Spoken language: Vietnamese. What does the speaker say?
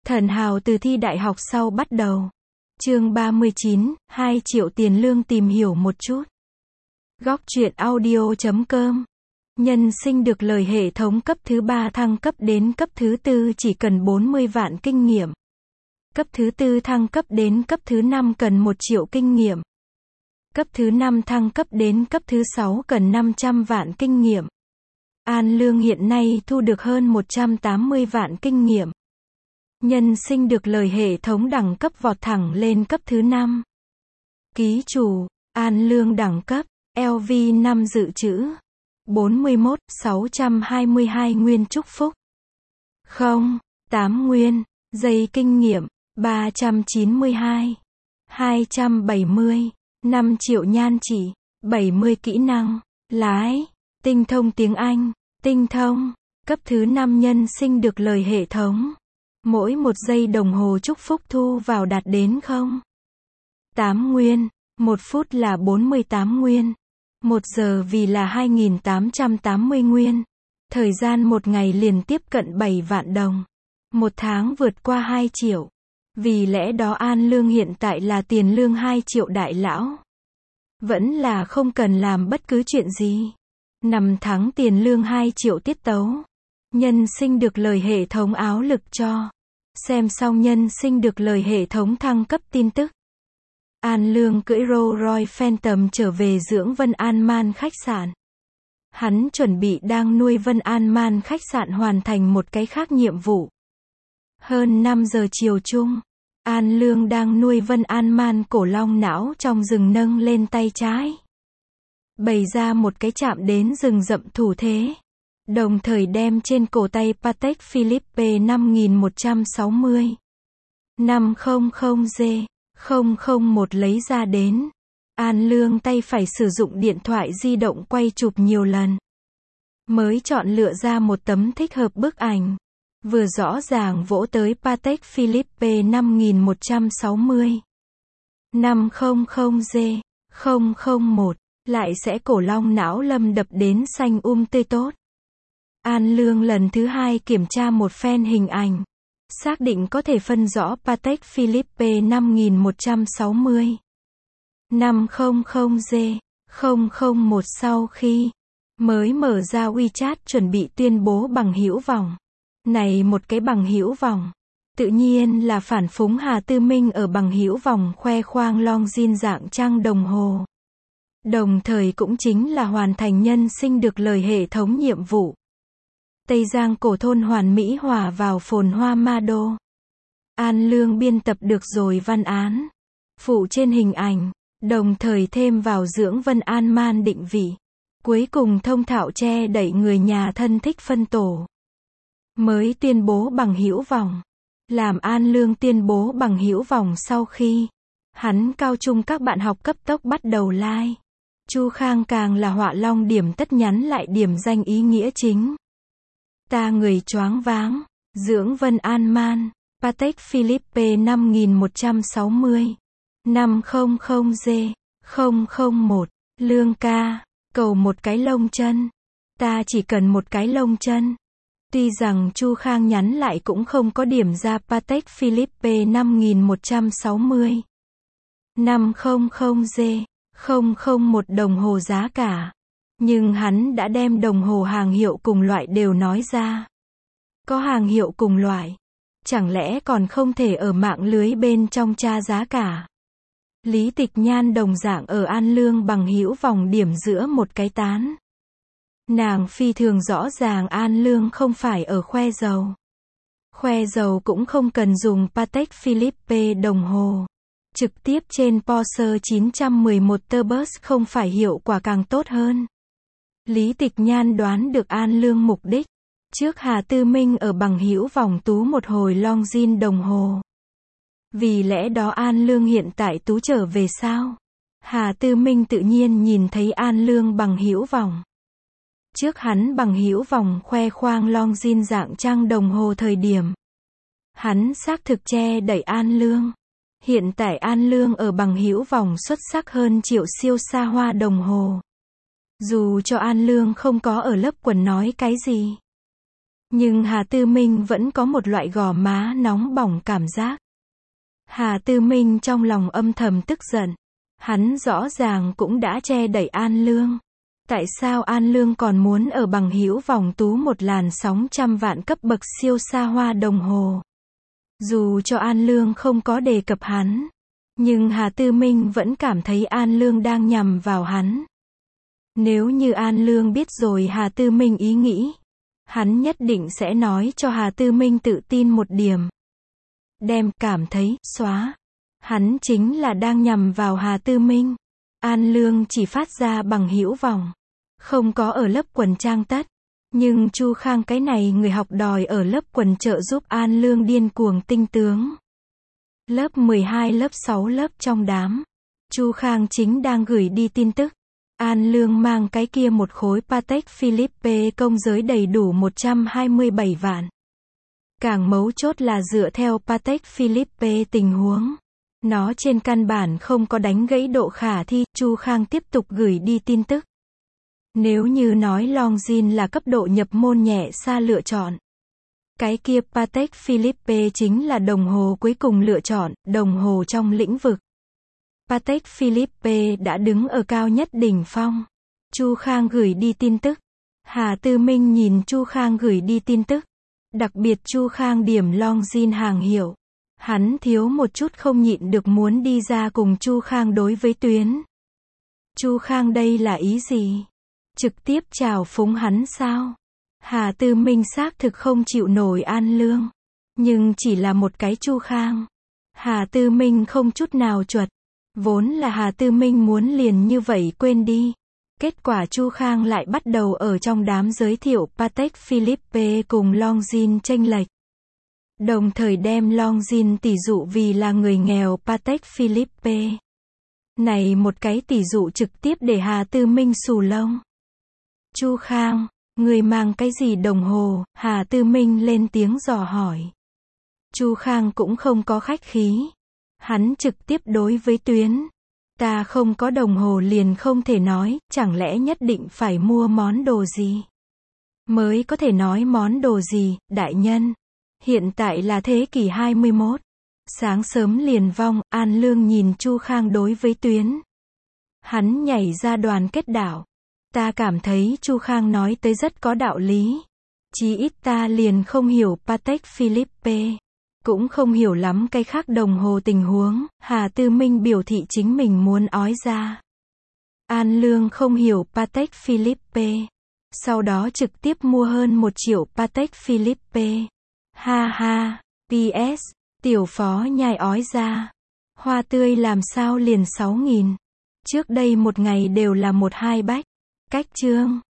Thần hào từ thi đại học sau bắt đầu. Chương 39, 2 triệu tiền lương tìm hiểu một chút. Góc truyện audio.com. Nhân sinh được lời hệ thống cấp thứ 3 thăng cấp đến cấp thứ 4 chỉ cần 40 vạn kinh nghiệm. Cấp thứ 4 thăng cấp đến cấp thứ 5 cần 1 triệu kinh nghiệm. Cấp thứ 5 thăng cấp đến cấp thứ 6 cần 500 vạn kinh nghiệm. An Lương hiện nay thu được hơn 180 vạn kinh nghiệm. Nhân sinh được lời hệ thống đẳng cấp vọt thẳng lên cấp thứ 5. Ký chủ, An Lương đẳng cấp, LV5 dự trữ. 41.622 nguyên chúc phúc. 8 nguyên, giây kinh nghiệm, 392. 270, 5 triệu nhan chỉ, 70 kỹ năng, lái, tinh thông tiếng Anh, tinh thông, cấp thứ 5 nhân sinh được lời hệ thống. Mỗi 1 giây đồng hồ chúc phúc thu vào đạt đến 8 nguyên, 1 phút là 48 nguyên, 1 giờ vì là 2880 nguyên, thời gian 1 ngày liền tiếp cận 7 vạn đồng, 1 tháng vượt qua 2 triệu, vì lẽ đó An Lương hiện tại là tiền lương 2 triệu đại lão. Vẫn là không cần làm bất cứ chuyện gì. 5 tháng tiền lương 2 triệu tiết tấu. Nhân sinh được lời hệ thống áo lực cho. Xem xong nhân sinh được lời hệ thống thăng cấp tin tức. An Lương cưỡi Rolls Royce Phantom trở về dưỡng Vân An Man khách sạn. Hắn chuẩn bị đang nuôi Vân An Man khách sạn hoàn thành một cái khác nhiệm vụ. Hơn 5 giờ chiều chung, An Lương đang nuôi Vân An Man cổ long não trong rừng nâng lên tay trái. Bày ra một cái chạm đến rừng rậm thủ thế. Đồng thời đem trên cổ tay Patek Philippe 5160 500G 001 lấy ra đến. An Lương tay phải sử dụng điện thoại di động quay chụp nhiều lần. Mới chọn lựa ra một tấm thích hợp bức ảnh. Vừa rõ ràng vỗ tới Patek Philippe 5160 500G 001. Lại sẽ cổ long não lâm đập đến xanh tươi tốt. An Lương lần thứ 2 kiểm tra một phen hình ảnh. Xác định có thể phân rõ Patek Philippe 5160 500G 001 sau khi mới mở ra WeChat chuẩn bị tuyên bố bằng hữu vọng. Này một cái bằng hữu vọng. Tự nhiên là phản phúng Hà Tư Minh ở bằng hữu vọng khoe khoang Longines dạng trang đồng hồ. Đồng thời cũng chính là hoàn thành nhân sinh được lời hệ thống nhiệm vụ. Tây Giang cổ thôn hoàn mỹ hòa vào phồn hoa ma đô. An Lương biên tập được rồi văn án. Phụ trên hình ảnh, đồng thời thêm vào dưỡng Vân An Man định vị. Cuối cùng thông thạo che đẩy người nhà thân thích phân tổ. Mới tuyên bố bằng hữu vọng. Làm An Lương tuyên bố bằng hữu vọng sau khi hắn cao trung các bạn học cấp tốc bắt đầu like. Chu Khang càng là họa long điểm tất nhắn lại điểm danh ý nghĩa chính. Ta người choáng váng, dưỡng Vân An Man, Patek Philippe 5160 500G 001, Lương ca, cầu một cái lông chân. Ta chỉ cần một cái lông chân. Tuy rằng Chu Khang nhắn lại cũng không có điểm ra Patek Philippe 5160 500G 001 đồng hồ giá cả. Nhưng hắn đã đem đồng hồ hàng hiệu cùng loại đều nói ra. Có hàng hiệu cùng loại. Chẳng lẽ còn không thể ở mạng lưới bên trong tra giá cả. Lý Tịch Nhan đồng dạng ở An Lương bằng hữu vòng điểm giữa một cái tán. Nàng phi thường rõ ràng An Lương không phải ở khoe dầu. Khoe dầu cũng không cần dùng Patek Philippe đồng hồ. Trực tiếp trên Porsche 911 Tourbus không phải hiệu quả càng tốt hơn. Lý Tịch Nhan đoán được An Lương mục đích. Trước Hà Tư Minh ở bằng hữu vòng tú một hồi Longines đồng hồ. Vì lẽ đó An Lương hiện tại tú trở về sao? Hà Tư Minh tự nhiên nhìn thấy An Lương bằng hữu vòng. Trước hắn bằng hữu vòng khoe khoang Longines dạng trang đồng hồ thời điểm. Hắn xác thực che đẩy An Lương. Hiện tại An Lương ở bằng hữu vòng xuất sắc hơn triệu siêu xa hoa đồng hồ. Dù cho An Lương không có ở lớp quần nói cái gì. Nhưng Hà Tư Minh vẫn có một loại gò má nóng bỏng cảm giác. Hà Tư Minh trong lòng âm thầm tức giận. Hắn rõ ràng cũng đã che đẩy An Lương. Tại sao An Lương còn muốn ở bằng hữu vòng tú một làn sóng trăm vạn cấp bậc siêu xa hoa đồng hồ? Dù cho An Lương không có đề cập hắn, nhưng Hà Tư Minh vẫn cảm thấy An Lương đang nhằm vào hắn. Nếu như An Lương biết rồi Hà Tư Minh ý nghĩ, hắn nhất định sẽ nói cho Hà Tư Minh tự tin một điểm. Đem cảm thấy, xóa. Hắn chính là đang nhằm vào Hà Tư Minh. An Lương chỉ phát ra bằng hữu vòng, không có ở lớp quần trang tất. Nhưng Chu Khang cái này người học đòi ở lớp quần trợ giúp An Lương điên cuồng tinh tướng. Lớp 12 lớp 6 lớp trong đám. Chu Khang chính đang gửi đi tin tức. An Lương mang cái kia một khối Patek Philippe công giới đầy đủ 127 vạn. Càng mấu chốt là dựa theo Patek Philippe tình huống. Nó trên căn bản không có đánh gãy độ khả thi, Chu Khang tiếp tục gửi đi tin tức. Nếu như nói Longines là cấp độ nhập môn nhẹ xa lựa chọn, cái kia Patek Philippe chính là đồng hồ cuối cùng lựa chọn, đồng hồ trong lĩnh vực. Patek Philippe đã đứng ở cao nhất đỉnh phong. Chu Khang gửi đi tin tức. Hà Tư Minh nhìn Chu Khang gửi đi tin tức. Đặc biệt Chu Khang điểm Longines hàng hiệu. Hắn thiếu một chút không nhịn được muốn đi ra cùng Chu Khang đối với tuyến. Chu Khang đây là ý gì? Trực tiếp chào phúng hắn sao? Hà Tư Minh xác thực không chịu nổi An Lương. Nhưng chỉ là một cái Chu Khang. Hà Tư Minh không chút nào chuột. Vốn là Hà Tư Minh muốn liền như vậy quên đi. Kết quả Chu Khang lại bắt đầu ở trong đám giới thiệu Patek Philippe cùng Longines chênh lệch. Đồng thời đem Longines tỷ dụ vì là người nghèo Patek Philippe. Này một cái tỷ dụ trực tiếp để Hà Tư Minh xù lông. Chu Khang, người mang cái gì đồng hồ? Hà Tư Minh lên tiếng dò hỏi. Chu Khang cũng không có khách khí. Hắn trực tiếp đối với tuyến. Ta không có đồng hồ liền không thể nói, chẳng lẽ nhất định phải mua món đồ gì? Mới có thể nói món đồ gì, đại nhân? Hiện tại là thế kỷ 21. Sáng sớm liền vong, An Lương nhìn Chu Khang đối với tuyến. Hắn nhảy ra đoàn kết đảo. Ta cảm thấy Chu Khang nói tới rất có đạo lý. Chí ít ta liền không hiểu Patek Philippe. Cũng không hiểu lắm cái khác đồng hồ tình huống. Hà Tư Minh biểu thị chính mình muốn ói ra. An Lương không hiểu Patek Philippe. Sau đó trực tiếp mua hơn 1 triệu Patek Philippe. Ha ha. PS. Tiểu phó nhai ói ra. Hoa tươi làm sao liền 6.000. Trước đây một ngày đều là 1-2 bách. Cách chương.